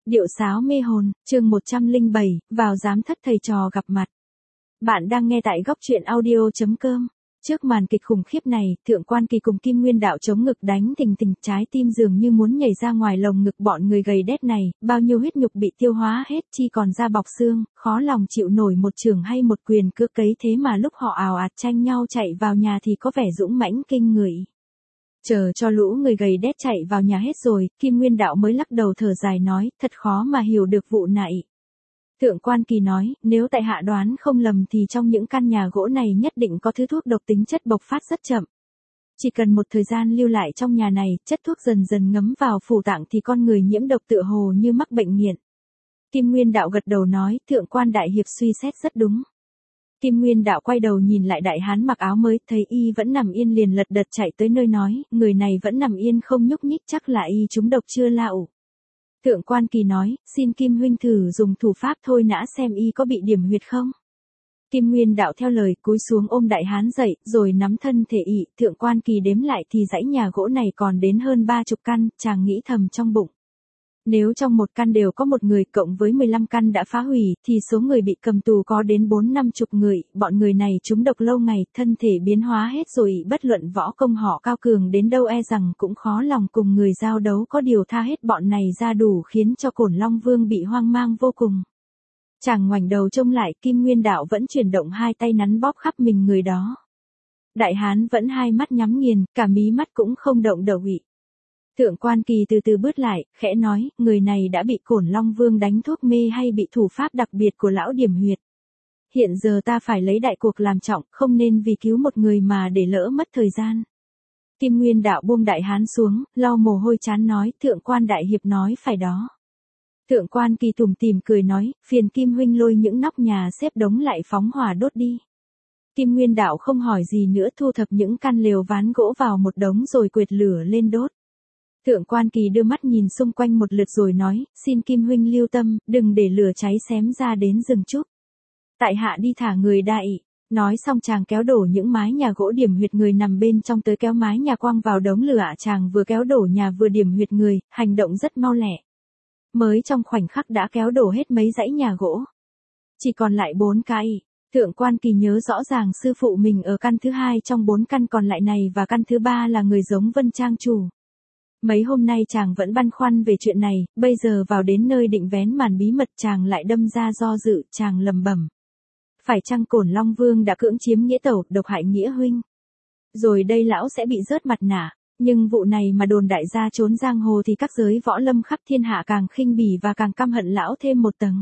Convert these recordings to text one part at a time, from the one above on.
Điệu sáo mê hồn, chương 107, vào giám thất thầy trò gặp mặt. Bạn đang nghe tại góc truyện audio.com. Trước màn kịch khủng khiếp này, Thượng Quan Kỳ cùng Kim Nguyên Đạo chống ngực đánh thình thình, trái tim dường như muốn nhảy ra ngoài lồng ngực bọn người gầy đét này, bao nhiêu huyết nhục bị tiêu hóa hết, chỉ còn da bọc xương, khó lòng chịu nổi một chưởng hay một quyền cước cấy, thế mà lúc họ ào ạt tranh nhau chạy vào nhà thì có vẻ dũng mãnh kinh người. Chờ cho lũ người gầy đét chạy vào nhà hết rồi, Kim Nguyên Đạo mới lắc đầu thở dài nói, thật khó mà hiểu được vụ này. Thượng Quan Kỳ nói, nếu tại hạ đoán không lầm thì trong những căn nhà gỗ này nhất định có thứ thuốc độc tính chất bộc phát rất chậm. Chỉ cần một thời gian lưu lại trong nhà này, chất thuốc dần dần ngấm vào phủ tạng thì con người nhiễm độc tựa hồ như mắc bệnh nghiện. Kim Nguyên Đạo gật đầu nói, Thượng Quan đại hiệp suy xét rất đúng. Kim Nguyên Đạo quay đầu nhìn lại đại hán mặc áo mới, thấy y vẫn nằm yên liền lật đật chạy tới nơi nói, người này vẫn nằm yên không nhúc nhích, chắc là y trúng độc chưa lạo. Thượng Quan Kỳ nói, xin Kim huynh thử dùng thủ pháp thôi nã xem y có bị điểm huyệt không. Kim Nguyên Đạo theo lời cúi xuống ôm đại hán dậy, rồi nắm thân thể y. Thượng Quan Kỳ đếm lại thì dãy nhà gỗ này còn đến hơn 30 căn, chàng nghĩ thầm trong bụng. Nếu trong một căn đều có một người cộng với 15 căn đã phá hủy, thì số người bị cầm tù có đến 4-50 người, bọn người này trúng độc lâu ngày, thân thể biến hóa hết rồi, bất luận võ công họ cao cường đến đâu e rằng cũng khó lòng cùng người giao đấu, có điều tha hết bọn này ra đủ khiến cho Cổn Long Vương bị hoang mang vô cùng. Chàng ngoảnh đầu trông lại, Kim Nguyên Đạo vẫn chuyển động hai tay nắn bóp khắp mình người đó. Đại hán vẫn hai mắt nhắm nghiền, cả mí mắt cũng không động đậy. Thượng Quan Kỳ từ từ bước lại, khẽ nói, người này đã bị Cổn Long Vương đánh thuốc mê hay bị thủ pháp đặc biệt của lão điểm huyệt. Hiện giờ ta phải lấy đại cuộc làm trọng, không nên vì cứu một người mà để lỡ mất thời gian. Kim Nguyên Đạo buông đại hán xuống, lau mồ hôi chán nói, Thượng Quan đại hiệp nói phải đó. Thượng Quan Kỳ tủm tỉm cười nói, phiền Kim huynh lôi những nóc nhà xếp đống lại phóng hỏa đốt đi. Kim Nguyên Đạo không hỏi gì nữa, thu thập những căn lều ván gỗ vào một đống rồi quệt lửa lên đốt. Thượng Quan Kỳ đưa mắt nhìn xung quanh một lượt rồi nói, xin Kim huynh lưu tâm, đừng để lửa cháy xém ra đến rừng trúc. Tại hạ đi thả người đại. Nói xong chàng kéo đổ những mái nhà gỗ điểm huyệt người nằm bên trong tới kéo mái nhà quăng vào đống lửa, chàng vừa kéo đổ nhà vừa điểm huyệt người, hành động rất mau lẹ. Mới trong khoảnh khắc đã kéo đổ hết mấy dãy nhà gỗ. Chỉ còn lại 4 cái. Thượng Quan Kỳ nhớ rõ ràng sư phụ mình ở căn thứ 2 trong 4 căn còn lại này và căn thứ 3 là người giống Vân Trang chủ. Mấy hôm nay chàng vẫn băn khoăn về chuyện này, bây giờ vào đến nơi định vén màn bí mật chàng lại đâm ra do dự, chàng lầm bẩm. Phải chăng Cổn Long Vương đã cưỡng chiếm nghĩa tẩu, độc hại nghĩa huynh? Rồi đây lão sẽ bị rớt mặt nạ, nhưng vụ này mà đồn đại gia trốn giang hồ thì các giới võ lâm khắp thiên hạ càng khinh bỉ và càng căm hận lão thêm một tầng.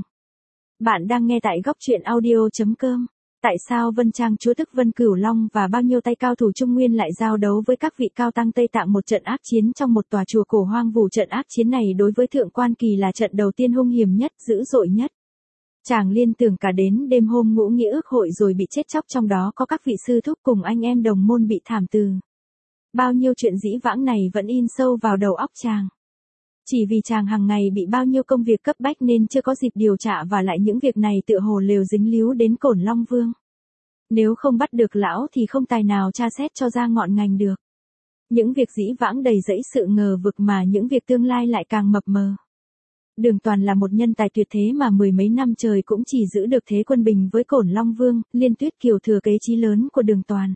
Bạn đang nghe tại góc truyện audio.com. Tại sao Vân Trang chúa tức Vân Cửu Long và bao nhiêu tay cao thủ Trung Nguyên lại giao đấu với các vị cao tăng Tây Tạng một trận ác chiến trong một tòa chùa cổ hoang vu? Trận ác chiến này đối với Thượng Quan Kỳ là trận đầu tiên hung hiểm nhất, dữ dội nhất. Chàng liên tưởng cả đến đêm hôm ngũ nghĩa ước hội rồi bị chết chóc, trong đó có các vị sư thúc cùng anh em đồng môn bị thảm từ. Bao nhiêu chuyện dĩ vãng này vẫn in sâu vào đầu óc chàng. Chỉ vì chàng hàng ngày bị bao nhiêu công việc cấp bách nên chưa có dịp điều tra, và lại những việc này tựa hồ lều dính líu đến Cổn Long Vương. Nếu không bắt được lão thì không tài nào tra xét cho ra ngọn ngành được. Những việc dĩ vãng đầy dẫy sự ngờ vực mà những việc tương lai lại càng mập mờ. Đường Toàn là một nhân tài tuyệt thế mà 10 mấy năm trời cũng chỉ giữ được thế quân bình với Cổn Long Vương. Liên Tuyết Kiều thừa kế chí lớn của Đường Toàn.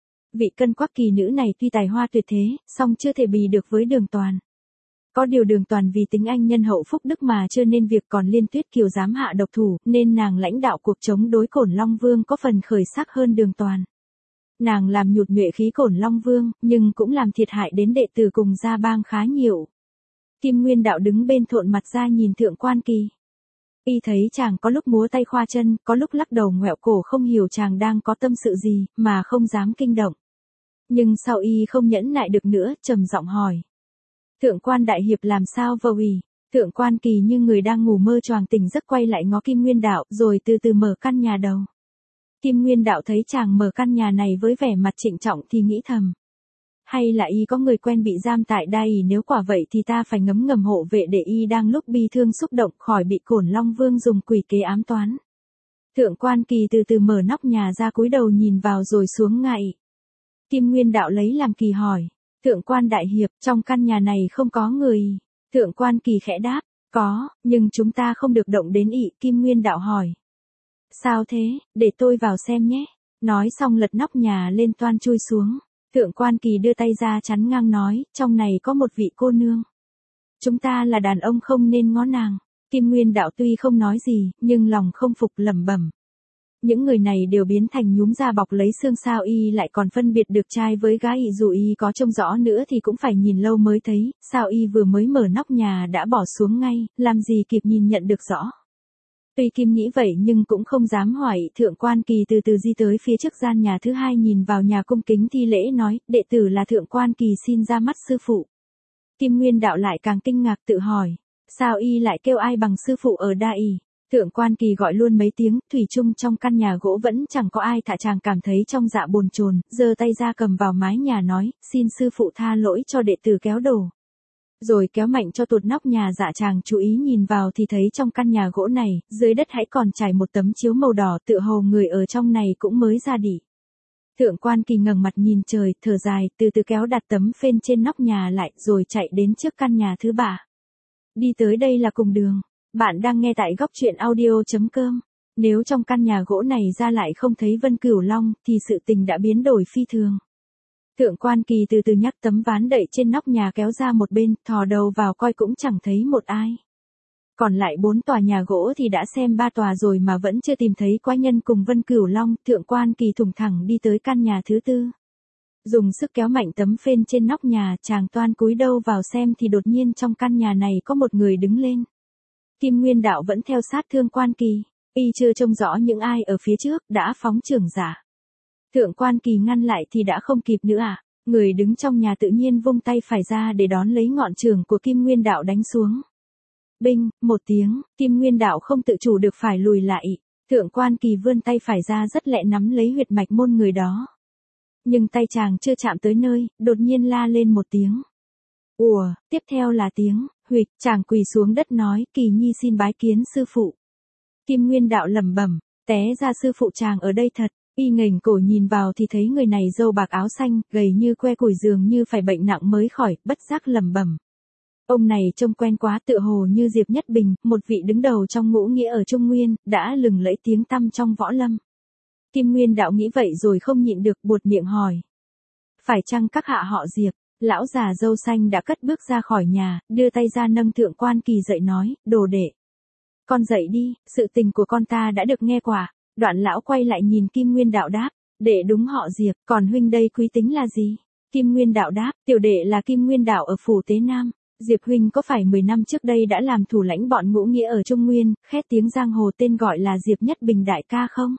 Vị cân quắc kỳ nữ này tuy tài hoa tuyệt thế, song chưa thể bì được với Đường Toàn. Có điều Đường Toàn vì tính anh nhân hậu phúc đức mà chưa nên việc, còn Liên Tuyết Kiều dám hạ độc thủ, nên nàng lãnh đạo cuộc chống đối Cổn Long Vương có phần khởi sắc hơn Đường Toàn. Nàng làm nhụt nhuệ khí Cổn Long Vương, nhưng cũng làm thiệt hại đến đệ tử cùng gia bang khá nhiều. Kim Nguyên Đạo đứng bên thộn mặt ra nhìn Thượng Quan Kỳ. Y thấy chàng có lúc múa tay khoa chân, có lúc lắc đầu ngoẹo cổ, không hiểu chàng đang có tâm sự gì, mà không dám kinh động. Nhưng sau y không nhẫn nại được nữa, trầm giọng hỏi. Thượng Quan đại hiệp làm sao vậy? Thượng Quan Kỳ như người đang ngủ mơ choàng tỉnh giấc quay lại ngó Kim Nguyên Đạo, rồi từ từ mở căn nhà đầu. Kim Nguyên Đạo thấy chàng mở căn nhà này với vẻ mặt trịnh trọng thì nghĩ thầm. Hay là y có người quen bị giam tại đây, nếu quả vậy thì ta phải ngấm ngầm hộ vệ để y đang lúc bi thương xúc động khỏi bị Cổn Long Vương dùng quỷ kế ám toán. Thượng Quan Kỳ từ từ mở nóc nhà ra, cúi đầu nhìn vào rồi xuống ngại. Kim Nguyên Đạo lấy làm kỳ hỏi. Thượng Quan đại hiệp, trong căn nhà này không có người. Thượng Quan Kỳ khẽ đáp, Có, nhưng chúng ta không được động đến ị, Kim Nguyên Đạo hỏi. Sao thế, để tôi vào xem nhé. Nói xong lật nóc nhà lên toan chui xuống. Thượng quan Kỳ đưa tay ra chắn ngang nói, trong này có một vị cô nương. Chúng ta là đàn ông không nên ngó nàng. Kim Nguyên Đạo tuy không nói gì, nhưng lòng không phục lẩm bẩm. Những người này đều biến thành nhúm da bọc lấy xương sao y lại còn phân biệt được trai với gái y, dù y có trông rõ nữa thì cũng phải nhìn lâu mới thấy, sao y vừa mới mở nóc nhà đã bỏ xuống ngay, làm gì kịp nhìn nhận được rõ. Tuy Kim nghĩ vậy nhưng cũng không dám hỏi, Thượng quan Kỳ từ từ di tới phía trước gian nhà thứ hai nhìn vào nhà cung kính thi lễ nói, đệ tử là Thượng quan Kỳ xin ra mắt sư phụ. Kim Nguyên Đạo lại càng kinh ngạc tự hỏi, sao y lại kêu ai bằng sư phụ ở đa y. Thượng quan Kỳ gọi luôn mấy tiếng, thủy chung trong căn nhà gỗ vẫn chẳng có ai thả, chàng cảm thấy trong dạ bồn chồn, giơ tay ra cầm vào mái nhà nói, xin sư phụ tha lỗi cho đệ tử kéo đổ. Rồi kéo mạnh cho tuột nóc nhà, dạ chàng chú ý nhìn vào thì thấy trong căn nhà gỗ này, dưới đất hãy còn trải một tấm chiếu màu đỏ, tựa hồ người ở trong này cũng mới ra đỉ. Thượng quan Kỳ ngẩng mặt nhìn trời, thở dài, từ từ kéo đặt tấm phên trên nóc nhà lại, rồi chạy đến trước căn nhà thứ ba. Đi tới đây là cùng đường. Bạn đang nghe tại góc truyện audio.com. Nếu trong căn nhà gỗ này ra lại không thấy Vân Cửu Long, thì sự tình đã biến đổi phi thường. Thượng quan Kỳ từ từ nhắc tấm ván đậy trên nóc nhà kéo ra một bên, thò đầu vào coi cũng chẳng thấy một ai. Còn lại 4 tòa nhà gỗ thì đã xem 3 tòa rồi mà vẫn chưa tìm thấy quái nhân cùng Vân Cửu Long. Thượng quan Kỳ thùng thẳng đi tới căn nhà thứ tư. Dùng sức kéo mạnh tấm phên trên nóc nhà, chàng toan cúi đầu vào xem thì đột nhiên trong căn nhà này có một người đứng lên. Kim Nguyên Đạo vẫn theo sát Thượng quan Kỳ, y chưa trông rõ những ai ở phía trước, đã phóng chưởng giả. Thượng quan Kỳ ngăn lại thì đã không kịp nữa à, người đứng trong nhà tự nhiên vung tay phải ra để đón lấy ngọn chưởng của Kim Nguyên Đạo đánh xuống. Binh, một tiếng, Kim Nguyên Đạo không tự chủ được phải lùi lại, Thượng quan Kỳ vươn tay phải ra rất lẹ nắm lấy huyệt mạch môn người đó. Nhưng tay chàng chưa chạm tới nơi, đột nhiên la lên một tiếng. Ùa, tiếp theo là tiếng, huỵch, chàng quỳ xuống đất nói, Kỳ nhi xin bái kiến sư phụ. Kim Nguyên Đạo lẩm bẩm, té ra sư phụ chàng ở đây thật, y nghềnh cổ nhìn vào thì thấy người này râu bạc áo xanh, gầy như que củi, dường như phải bệnh nặng mới khỏi, bất giác lẩm bẩm. Ông này trông quen quá, tựa hồ như Diệp Nhất Bình, một vị đứng đầu trong ngũ nghĩa ở Trung Nguyên, đã lừng lẫy tiếng tăm trong võ lâm. Kim Nguyên Đạo nghĩ vậy rồi không nhịn được buột miệng hỏi. Phải chăng các hạ họ Diệp? Lão già râu xanh đã cất bước ra khỏi nhà, đưa tay ra nâng Thượng quan Kỳ dậy nói, đồ đệ. Con dậy đi, sự tình của con ta đã được nghe quả. Đoạn lão quay lại nhìn Kim Nguyên Đạo đáp, đệ đúng họ Diệp, còn huynh đây quý tính là gì? Kim Nguyên Đạo đáp, tiểu đệ là Kim Nguyên Đạo ở phủ Tế Nam. Diệp huynh có phải 10 năm trước đây đã làm thủ lãnh bọn ngũ nghĩa ở Trung Nguyên, khét tiếng giang hồ tên gọi là Diệp Nhất Bình đại ca không?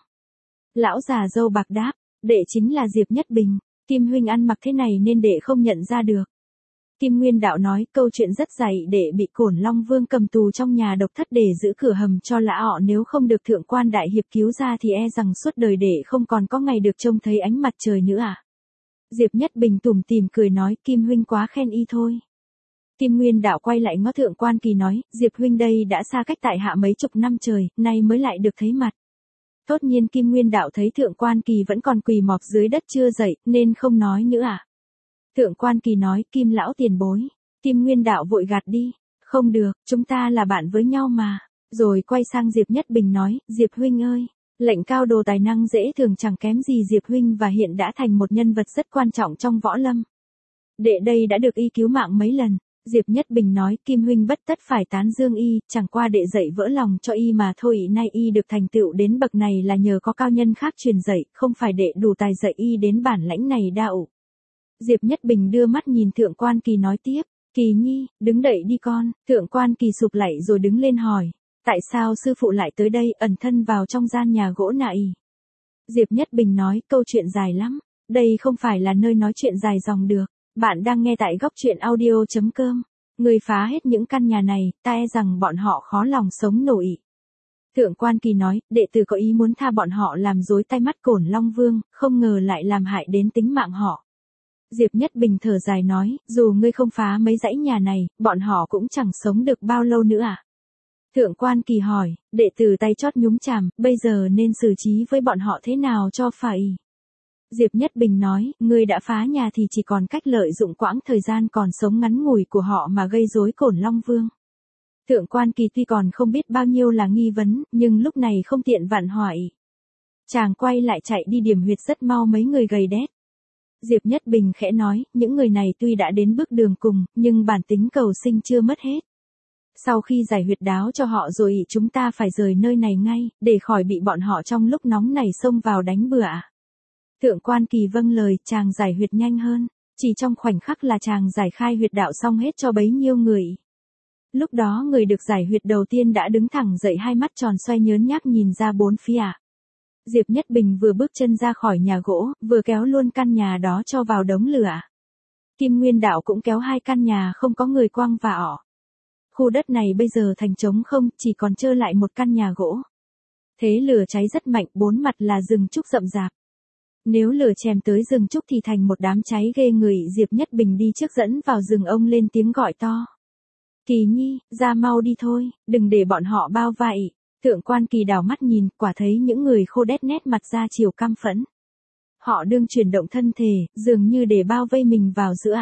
Lão già râu bạc đáp, đệ chính là Diệp Nhất Bình. Kim huynh ăn mặc thế này nên đệ không nhận ra được. Kim Nguyên Đạo nói, câu chuyện rất dài, đệ bị Cổn Long Vương cầm tù trong nhà độc thất để giữ cửa hầm cho lã ọ, nếu không được Thượng quan đại hiệp cứu ra thì e rằng suốt đời đệ không còn có ngày được trông thấy ánh mặt trời nữa à. Diệp Nhất Bình tủm tỉm cười nói, Kim huynh quá khen y thôi. Kim Nguyên Đạo quay lại ngó Thượng quan Kỳ nói, Diệp huynh đây đã xa cách tại hạ mấy chục năm trời, nay mới lại được thấy mặt. Tốt nhiên Kim Nguyên Đạo thấy Thượng quan Kỳ vẫn còn quỳ mọp dưới đất chưa dậy, nên không nói nữa à. Thượng quan Kỳ nói, Kim lão tiền bối. Kim Nguyên Đạo vội gạt đi. Không được, chúng ta là bạn với nhau mà. Rồi quay sang Diệp Nhất Bình nói, Diệp huynh ơi, lệnh cao đồ tài năng dễ thường chẳng kém gì Diệp huynh và hiện đã thành một nhân vật rất quan trọng trong võ lâm. Đệ đây đã được y cứu mạng mấy lần. Diệp Nhất Bình nói, Kim huynh bất tất phải tán dương y, chẳng qua đệ dạy vỡ lòng cho y mà thôi, nay y được thành tựu đến bậc này là nhờ có cao nhân khác truyền dạy, không phải đệ đủ tài dạy y đến bản lãnh này đạo. Diệp Nhất Bình đưa mắt nhìn Thượng quan Kỳ nói tiếp, Kỳ nhi, đứng dậy đi con. Thượng quan Kỳ sụp lại rồi đứng lên hỏi, tại sao sư phụ lại tới đây, ẩn thân vào trong gian nhà gỗ nại? Diệp Nhất Bình nói, câu chuyện dài lắm, đây không phải là nơi nói chuyện dài dòng được. Bạn đang nghe tại góc truyện audio.com. Người phá hết những căn nhà này, ta e rằng bọn họ khó lòng sống nổi. Thượng quan Kỳ nói, đệ tử có ý muốn tha bọn họ làm rối tay mắt Cổn Long Vương, không ngờ lại làm hại đến tính mạng họ. Diệp Nhất Bình thở dài nói, dù ngươi không phá mấy dãy nhà này, bọn họ cũng chẳng sống được bao lâu nữa à. Thượng quan Kỳ hỏi, đệ tử tay chót nhúng chàm, bây giờ nên xử trí với bọn họ thế nào cho phải? Diệp Nhất Bình nói, ngươi đã phá nhà thì chỉ còn cách lợi dụng quãng thời gian còn sống ngắn ngủi của họ mà gây rối Cổn Long Vương. Thượng quan Kỳ tuy còn không biết bao nhiêu là nghi vấn, nhưng lúc này không tiện vặn hỏi. Chàng quay lại chạy đi điểm huyệt rất mau mấy người gầy đét. Diệp Nhất Bình khẽ nói, những người này tuy đã đến bước đường cùng, nhưng bản tính cầu sinh chưa mất hết. Sau khi giải huyệt đáo cho họ rồi chúng ta phải rời nơi này ngay, để khỏi bị bọn họ trong lúc nóng này xông vào đánh bừa. Thượng quan Kỳ vâng lời, chàng giải huyệt nhanh hơn. Chỉ trong khoảnh khắc là chàng giải khai huyệt đạo xong hết cho bấy nhiêu người. Lúc đó người được giải huyệt đầu tiên đã đứng thẳng dậy, hai mắt tròn xoay nhớn nhác nhìn ra bốn phía. Diệp Nhất Bình vừa bước chân ra khỏi nhà gỗ, vừa kéo luôn căn nhà đó cho vào đống lửa. Kim Nguyên Đạo cũng kéo hai căn nhà không có người quăng vào. Khu đất này bây giờ thành trống không, chỉ còn trơ lại một căn nhà gỗ. Thế lửa cháy rất mạnh, bốn mặt là rừng trúc rậm rạp. Nếu lửa chèm tới rừng trúc thì thành một đám cháy ghê người. Diệp Nhất Bình đi trước dẫn vào rừng, ông lên tiếng gọi to. Kỳ Nhi, ra mau đi thôi, đừng để bọn họ bao vây. Thượng quan Kỳ đảo mắt nhìn, quả thấy những người khô đét nét mặt ra chiều căm phẫn. Họ đương chuyển động thân thể, dường như để bao vây mình vào giữa.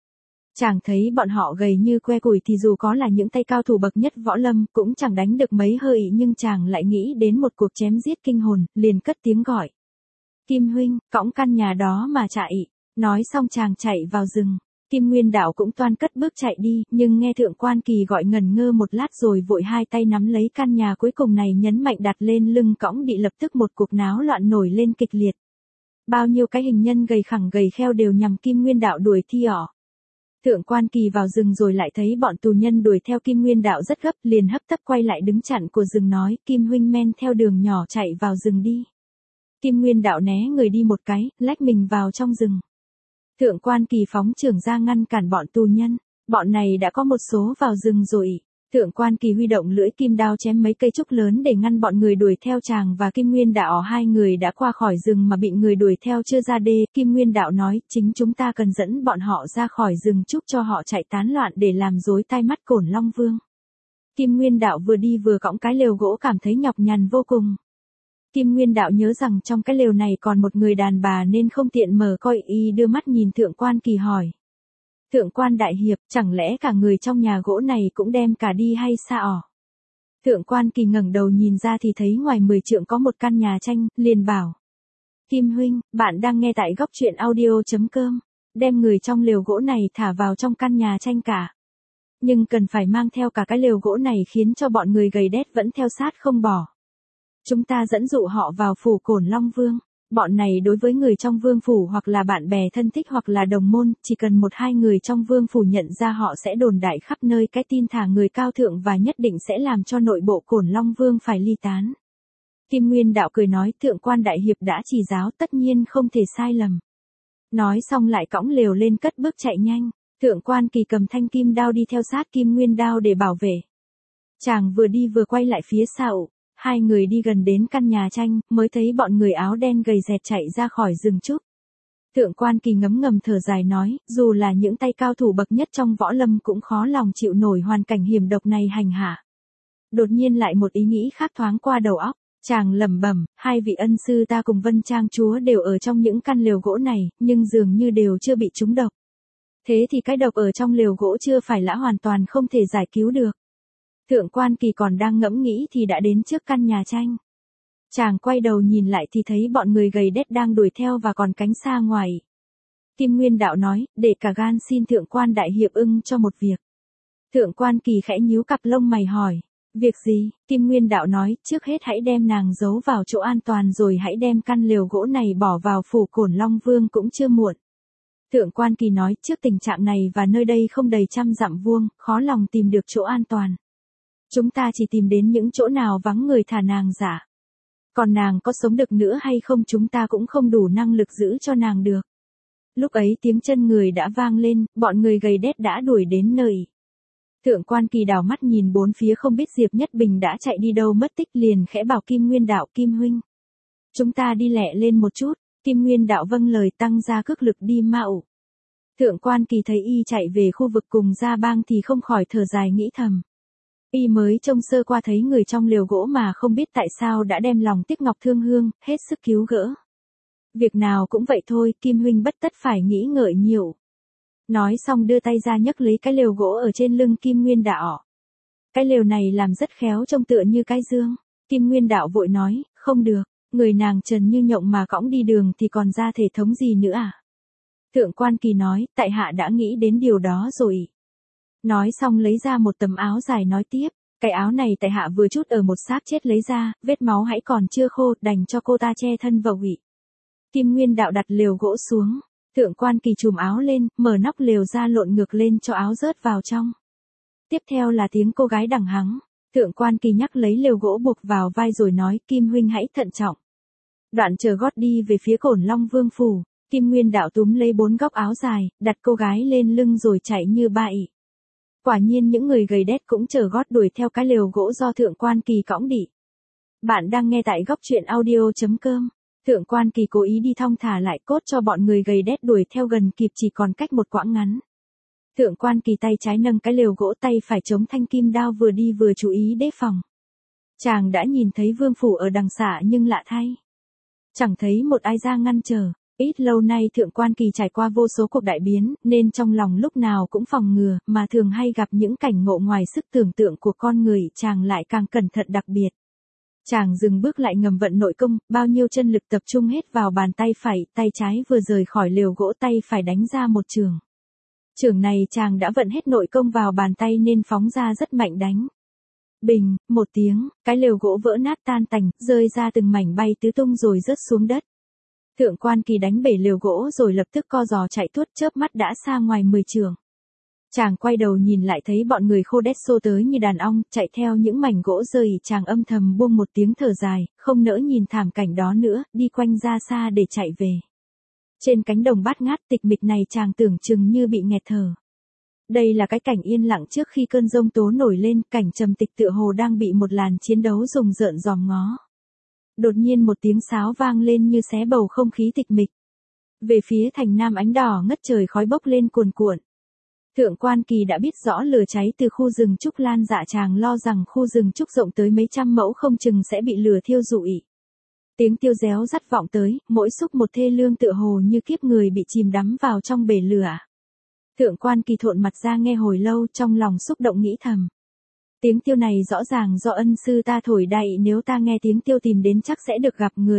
Chàng thấy bọn họ gầy như que củi thì dù có là những tay cao thủ bậc nhất võ lâm cũng chẳng đánh được mấy hơi, nhưng chàng lại nghĩ đến một cuộc chém giết kinh hồn, liền cất tiếng gọi. Kim huynh, cõng căn nhà đó mà chạy. Nói xong chàng chạy vào rừng. Kim Nguyên Đạo cũng toan cất bước chạy đi, nhưng nghe Thượng quan Kỳ gọi ngần ngơ một lát rồi vội hai tay nắm lấy căn nhà cuối cùng này nhấn mạnh đặt lên lưng cõng đi. Lập tức một cuộc náo loạn nổi lên kịch liệt. Bao nhiêu cái hình nhân gầy khẳng gầy kheo đều nhằm Kim Nguyên Đạo đuổi thi ỏ. Thượng quan Kỳ vào rừng rồi lại thấy bọn tù nhân đuổi theo Kim Nguyên Đạo rất gấp, liền hấp tấp quay lại đứng chặn của rừng nói, Kim huynh men theo đường nhỏ chạy vào rừng đi. Kim Nguyên Đạo né người đi một cái, lách mình vào trong rừng. Thượng quan Kỳ phóng trưởng ra ngăn cản bọn tù nhân, bọn này đã có một số vào rừng rồi. Thượng quan Kỳ huy động lưỡi kim đao chém mấy cây trúc lớn để ngăn bọn người đuổi theo. Chàng và Kim Nguyên Đạo hai người đã qua khỏi rừng mà bị người đuổi theo chưa ra đê. Kim Nguyên Đạo nói, chính chúng ta cần dẫn bọn họ ra khỏi rừng trúc cho họ chạy tán loạn để làm rối tai mắt Cổn Long Vương. Kim Nguyên Đạo vừa đi vừa cõng cái lều gỗ cảm thấy nhọc nhằn vô cùng. Kim Nguyên Đạo nhớ rằng trong cái lều này còn một người đàn bà nên không tiện mở coi, y đưa mắt nhìn Thượng quan Kỳ hỏi. Thượng quan đại hiệp, chẳng lẽ cả người trong nhà gỗ này cũng đem cả đi hay sao? Thượng quan Kỳ ngẩng đầu nhìn ra thì thấy ngoài 10 trượng có một căn nhà tranh, liền bảo. Kim huynh, bạn đang nghe tại góc truyện audio.com, đem người trong lều gỗ này thả vào trong căn nhà tranh cả. Nhưng cần phải mang theo cả cái lều gỗ này khiến cho bọn người gầy đét vẫn theo sát không bỏ. Chúng ta dẫn dụ họ vào phủ Cổn Long Vương. Bọn này đối với người trong vương phủ hoặc là bạn bè thân thích hoặc là đồng môn, chỉ cần một hai người trong vương phủ nhận ra họ sẽ đồn đại khắp nơi cái tin thả người cao thượng và nhất định sẽ làm cho nội bộ Cổn Long Vương phải ly tán. Kim Nguyên Đạo cười nói, Thượng quan đại hiệp đã chỉ giáo, tất nhiên không thể sai lầm. Nói xong lại cõng lều lên cất bước chạy nhanh. Thượng quan Kỳ cầm thanh kim đao đi theo sát Kim Nguyên Đao để bảo vệ. Chàng vừa đi vừa quay lại phía sau. Hai người đi gần đến căn nhà tranh, mới thấy bọn người áo đen gầy dẹt chạy ra khỏi rừng trúc. Thượng quan Kỳ ngấm ngầm thở dài nói, dù là những tay cao thủ bậc nhất trong võ lâm cũng khó lòng chịu nổi hoàn cảnh hiểm độc này hành hạ. Đột nhiên lại một ý nghĩ khác thoáng qua đầu óc, chàng lẩm bẩm, hai vị ân sư ta cùng Vân Trang chúa đều ở trong những căn lều gỗ này, nhưng dường như đều chưa bị trúng độc. Thế thì cái độc ở trong lều gỗ chưa phải là hoàn toàn không thể giải cứu được. Thượng quan Kỳ còn đang ngẫm nghĩ thì đã đến trước căn nhà tranh. Chàng quay đầu nhìn lại thì thấy bọn người gầy đét đang đuổi theo và còn cánh xa ngoài. Kim Nguyên Đạo nói, để cả gan xin Thượng quan đại hiệp ưng cho một việc. Thượng quan Kỳ khẽ nhíu cặp lông mày hỏi, việc gì? Kim Nguyên Đạo nói, trước hết hãy đem nàng giấu vào chỗ an toàn rồi hãy đem căn lều gỗ này bỏ vào phủ Cổn Long Vương cũng chưa muộn. Thượng quan Kỳ nói, trước tình trạng này và nơi đây không đầy 100 dặm vuông, khó lòng tìm được chỗ an toàn. Chúng ta chỉ tìm đến những chỗ nào vắng người thả nàng giả. Còn nàng có sống được nữa hay không chúng ta cũng không đủ năng lực giữ cho nàng được. Lúc ấy tiếng chân người đã vang lên, bọn người gầy đét đã đuổi đến nơi. Thượng quan Kỳ đảo mắt nhìn bốn phía không biết Diệp Nhất Bình đã chạy đi đâu mất tích, liền khẽ bảo Kim Nguyên Đạo, Kim huynh. Chúng ta đi lẹ lên một chút. Kim Nguyên Đạo vâng lời tăng ra cước lực đi mạo. Thượng quan Kỳ thấy y chạy về khu vực cùng Gia Bang thì không khỏi thở dài nghĩ thầm. Y mới trông sơ qua thấy người trong lều gỗ mà không biết tại sao đã đem lòng tiếc ngọc thương hương, hết sức cứu gỡ. Việc nào cũng vậy thôi, Kim huynh bất tất phải nghĩ ngợi nhiều. Nói xong đưa tay ra nhấc lấy cái lều gỗ ở trên lưng Kim Nguyên Đạo. Cái lều này làm rất khéo trông tựa như cái dương. Kim Nguyên Đạo vội nói, không được, người nàng trần như nhộng mà cõng đi đường thì còn ra thể thống gì nữa à? Thượng Quan Kỳ nói, tại hạ đã nghĩ đến điều đó rồi. Nói xong lấy ra một tấm áo dài nói tiếp, cái áo này tại hạ vừa chút ở một xác chết lấy ra, vết máu hãy còn chưa khô, đành cho cô ta che thân vào ị. Kim Nguyên Đạo đặt lều gỗ xuống, Thượng Quan Kỳ trùm áo lên, mở nóc lều ra lộn ngược lên cho áo rớt vào trong. Tiếp theo là tiếng cô gái đằng hắng, Thượng Quan Kỳ nhắc lấy lều gỗ buộc vào vai rồi nói, Kim huynh hãy thận trọng. Đoạn chờ gót đi về phía Cổn Long Vương phủ, Kim Nguyên Đạo túm lấy 4 góc áo dài, đặt cô gái lên lưng rồi chạy như ba ị. Quả nhiên những người gầy đét cũng chờ gót đuổi theo cái lều gỗ do Thượng Quan Kỳ cõng đi. Bạn đang nghe tại góc truyện audio.com. Thượng Quan Kỳ cố ý đi thong thả lại cốt cho bọn người gầy đét đuổi theo gần kịp chỉ còn cách một quãng ngắn. Thượng Quan Kỳ tay trái nâng cái lều gỗ, tay phải chống thanh kim đao, vừa đi vừa chú ý đề phòng. Chàng đã nhìn thấy vương phủ ở đằng xa nhưng lạ thay, chẳng thấy một ai ra ngăn trở. Ít lâu nay Thượng Quan Kỳ trải qua vô số cuộc đại biến, nên trong lòng lúc nào cũng phòng ngừa, mà thường hay gặp những cảnh ngộ ngoài sức tưởng tượng của con người, chàng lại càng cẩn thận đặc biệt. Chàng dừng bước lại ngầm vận nội công, bao nhiêu chân lực tập trung hết vào bàn tay phải, tay trái vừa rời khỏi lều gỗ tay phải đánh ra một chưởng. Chưởng này chàng đã vận hết nội công vào bàn tay nên phóng ra rất mạnh, đánh. Bình, một tiếng, cái lều gỗ vỡ nát tan tành, rơi ra từng mảnh bay tứ tung rồi rớt xuống đất. Thượng Quan Kỳ đánh bể lều gỗ rồi lập tức co giò chạy tuốt, chớp mắt đã xa ngoài 10 trượng. Chàng quay đầu nhìn lại thấy bọn người khô đét xô tới như đàn ong, chạy theo những mảnh gỗ rơi, chàng âm thầm buông một tiếng thở dài, không nỡ nhìn thảm cảnh đó nữa, đi quanh ra xa để chạy về. Trên cánh đồng bát ngát tịch mịch này chàng tưởng chừng như bị nghẹt thở. Đây là cái cảnh yên lặng trước khi cơn giông tố nổi lên, cảnh trầm tịch tựa hồ đang bị một làn chiến đấu rùng rợn dòm ngó. Đột nhiên một tiếng sáo vang lên như xé bầu không khí tịch mịch. Về phía thành nam ánh đỏ ngất trời, khói bốc lên cuồn cuộn. Thượng Quan Kỳ đã biết rõ lửa cháy từ khu rừng trúc lan dạ, chàng lo rằng khu rừng trúc rộng tới mấy trăm mẫu không chừng sẽ bị lửa thiêu rụi. Tiếng tiêu réo rắt vọng tới, mỗi xúc một thê lương tựa hồ như kiếp người bị chìm đắm vào trong bể lửa. Thượng Quan Kỳ thộn mặt ra nghe hồi lâu, trong lòng xúc động nghĩ thầm. Tiếng tiêu này rõ ràng do ân sư ta thổi đậy, nếu ta nghe tiếng tiêu tìm đến chắc sẽ được gặp người.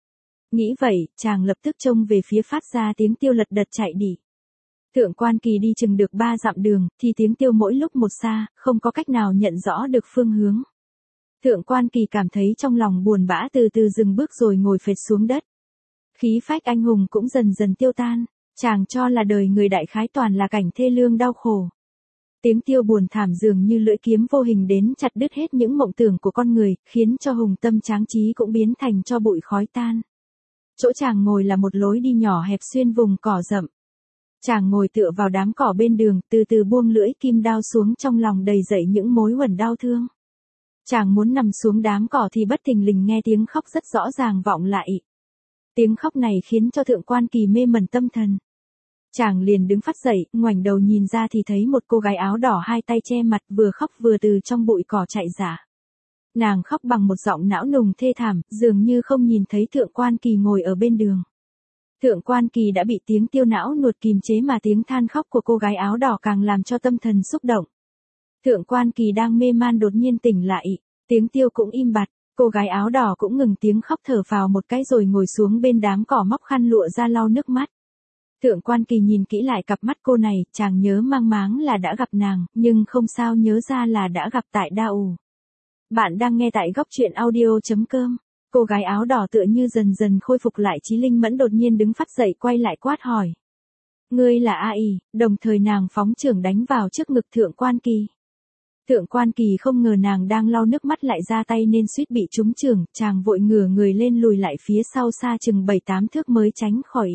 Nghĩ vậy, chàng lập tức trông về phía phát ra tiếng tiêu lật đật chạy đi. Thượng Quan Kỳ đi chừng được 3 dặm đường, thì tiếng tiêu mỗi lúc một xa, không có cách nào nhận rõ được phương hướng. Thượng Quan Kỳ cảm thấy trong lòng buồn bã, từ từ dừng bước rồi ngồi phệt xuống đất. Khí phách anh hùng cũng dần dần tiêu tan, chàng cho là đời người đại khái toàn là cảnh thê lương đau khổ. Tiếng tiêu buồn thảm dường như lưỡi kiếm vô hình đến chặt đứt hết những mộng tưởng của con người, khiến cho hùng tâm tráng trí cũng biến thành cho bụi khói tan. Chỗ chàng ngồi là một lối đi nhỏ hẹp xuyên vùng cỏ rậm. Chàng ngồi tựa vào đám cỏ bên đường, từ từ buông lưỡi kim đao xuống, trong lòng đầy dậy những mối uẩn đau thương. Chàng muốn nằm xuống đám cỏ thì bất thình lình nghe tiếng khóc rất rõ ràng vọng lại. Tiếng khóc này khiến cho Thượng Quan Kỳ mê mẩn tâm thần. Chàng liền đứng phắt dậy, ngoảnh đầu nhìn ra thì thấy một cô gái áo đỏ hai tay che mặt, vừa khóc vừa từ trong bụi cỏ chạy ra. Nàng khóc bằng một giọng não nùng thê thảm, dường như không nhìn thấy Thượng Quan Kỳ ngồi ở bên đường. Thượng Quan Kỳ đã bị tiếng tiêu não nuột kìm chế, mà tiếng than khóc của cô gái áo đỏ càng làm cho tâm thần xúc động. Thượng Quan Kỳ đang mê man đột nhiên tỉnh lại, tiếng tiêu cũng im bặt, cô gái áo đỏ cũng ngừng tiếng khóc, thở phào một cái rồi ngồi xuống bên đám cỏ, móc khăn lụa ra lau nước mắt. Thượng Quan Kỳ nhìn kỹ lại cặp mắt cô này, chàng nhớ mang máng là đã gặp nàng, nhưng không sao nhớ ra là đã gặp tại Da ủ. Bạn đang nghe tại góc truyện audio.com. Cô gái áo đỏ tựa như dần dần khôi phục lại trí linh mẫn, đột nhiên đứng phắt dậy quay lại quát hỏi. Ngươi là ai? Đồng thời nàng phóng chưởng đánh vào trước ngực Thượng Quan Kỳ. Thượng Quan Kỳ không ngờ nàng đang lau nước mắt lại ra tay nên suýt bị trúng chưởng, chàng vội ngửa người lên lùi lại phía sau xa chừng 7-8 thước mới tránh khỏi.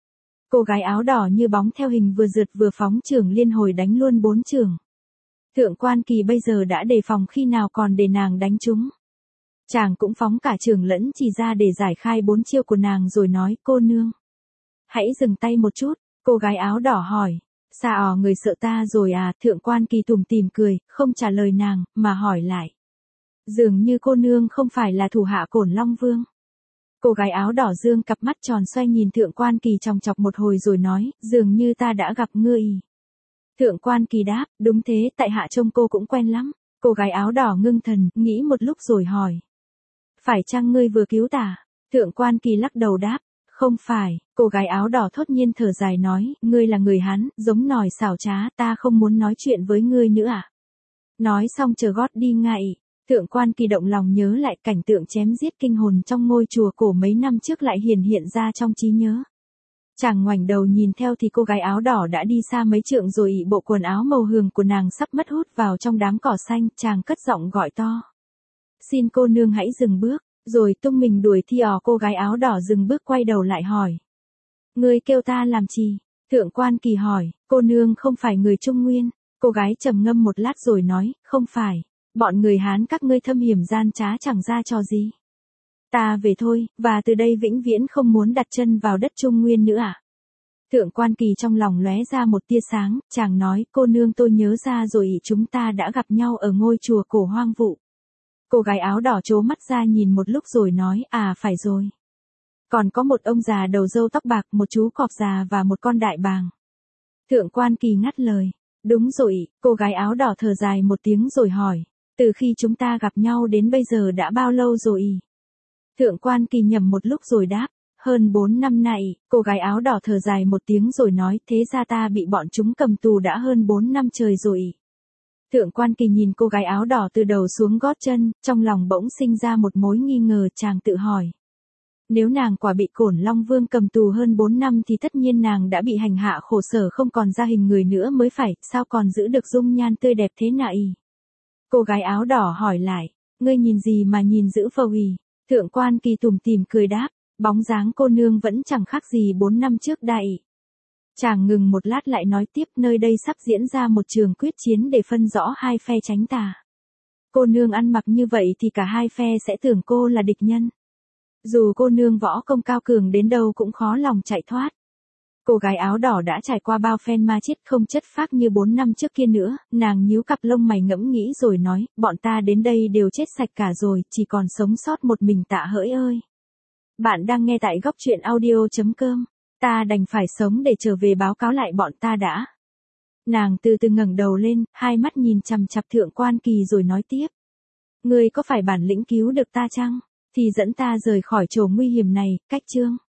Cô gái áo đỏ như bóng theo hình, vừa rượt vừa phóng chưởng liên hồi đánh luôn 4 chưởng. Thượng Quan Kỳ bây giờ đã đề phòng, khi nào còn để nàng đánh trúng. Chàng cũng phóng cả chưởng lẫn chỉ ra để giải khai 4 chiêu của nàng rồi nói, cô nương, hãy dừng tay một chút. Cô gái áo đỏ hỏi, sao người sợ ta rồi à? Thượng Quan Kỳ tủm tỉm cười, không trả lời nàng, mà hỏi lại. Dường như cô nương không phải là thủ hạ Cổn Long Vương. Cô gái áo đỏ dương cặp mắt tròn xoay nhìn Thượng Quan Kỳ chòng chọc một hồi rồi nói, dường như ta đã gặp ngươi. Thượng Quan Kỳ đáp, đúng thế, tại hạ trông cô cũng quen lắm. Cô gái áo đỏ ngưng thần, nghĩ một lúc rồi hỏi. Phải chăng ngươi vừa cứu ta? Thượng quan Kỳ lắc đầu đáp. Không phải, cô gái áo đỏ thốt nhiên thở dài nói, ngươi là người Hán, giống nòi xảo trá, ta không muốn nói chuyện với ngươi nữa à? Nói xong chờ gót đi ngay. Thượng quan Kỳ động lòng nhớ lại cảnh tượng chém giết kinh hồn trong ngôi chùa cổ mấy năm trước lại hiện ra trong trí nhớ. Chàng ngoảnh đầu nhìn theo thì cô gái áo đỏ đã đi xa mấy trượng rồi, bộ quần áo màu hường của nàng sắp mất hút vào trong đám cỏ xanh, chàng cất giọng gọi to. Xin cô nương hãy dừng bước, rồi tung mình đuổi theo. Cô gái áo đỏ dừng bước quay đầu lại hỏi. Ngươi kêu ta làm chi? Thượng quan Kỳ hỏi, cô nương không phải người Trung Nguyên. Cô gái trầm ngâm một lát rồi nói, không phải, bọn người Hán các ngươi thâm hiểm gian trá chẳng ra trò gì. Ta về thôi, và từ đây vĩnh viễn không muốn đặt chân vào đất Trung Nguyên nữa à? Thượng quan Kỳ trong lòng lóe ra một tia sáng, chàng nói, cô nương tôi nhớ ra rồi, chúng ta đã gặp nhau ở ngôi chùa cổ hoang vụ. Cô gái áo đỏ trố mắt ra nhìn một lúc rồi nói, à phải rồi. Còn có một ông già đầu râu tóc bạc, một chú cọp già và một con đại bàng. Thượng quan Kỳ ngắt lời, đúng rồi, cô gái áo đỏ thở dài một tiếng rồi hỏi, từ khi chúng ta gặp nhau đến bây giờ đã bao lâu rồi? Thượng quan Kỳ nhầm một lúc rồi đáp, hơn 4 năm nay. Cô gái áo đỏ thở dài một tiếng rồi nói, thế ra ta bị bọn chúng cầm tù đã hơn 4 năm trời rồi. Thượng quan Kỳ nhìn cô gái áo đỏ từ đầu xuống gót chân, trong lòng bỗng sinh ra một mối nghi ngờ, chàng tự hỏi. Nếu nàng quả bị Cổn Long Vương cầm tù hơn 4 năm thì tất nhiên nàng đã bị hành hạ khổ sở không còn ra hình người nữa mới phải, sao còn giữ được dung nhan tươi đẹp thế nại? Cô gái áo đỏ hỏi lại, ngươi nhìn gì mà nhìn dữ phẩy? Thượng quan Kỳ tủm tỉm cười đáp, bóng dáng cô nương vẫn chẳng khác gì 4 năm trước đại. Chàng ngừng một lát lại nói tiếp, nơi đây sắp diễn ra một trường quyết chiến để phân rõ hai phe tránh tà. Cô nương ăn mặc như vậy thì cả hai phe sẽ tưởng cô là địch nhân. Dù cô nương võ công cao cường đến đâu cũng khó lòng chạy thoát. Cô gái áo đỏ đã trải qua bao phen ma chết không chất phác như 4 năm trước kia nữa, nàng nhíu cặp lông mày ngẫm nghĩ rồi nói, bọn ta đến đây đều chết sạch cả rồi, chỉ còn sống sót một mình Tạ Hỡi ơi. Bạn đang nghe tại góc truyện audio.com, ta đành phải sống để trở về báo cáo lại bọn ta đã. Nàng từ từ ngẩng đầu lên, hai mắt nhìn chằm chằm Thượng quan Kỳ rồi nói tiếp. Ngươi có phải bản lĩnh cứu được ta chăng? Thì dẫn ta rời khỏi chỗ nguy hiểm này, cách chương.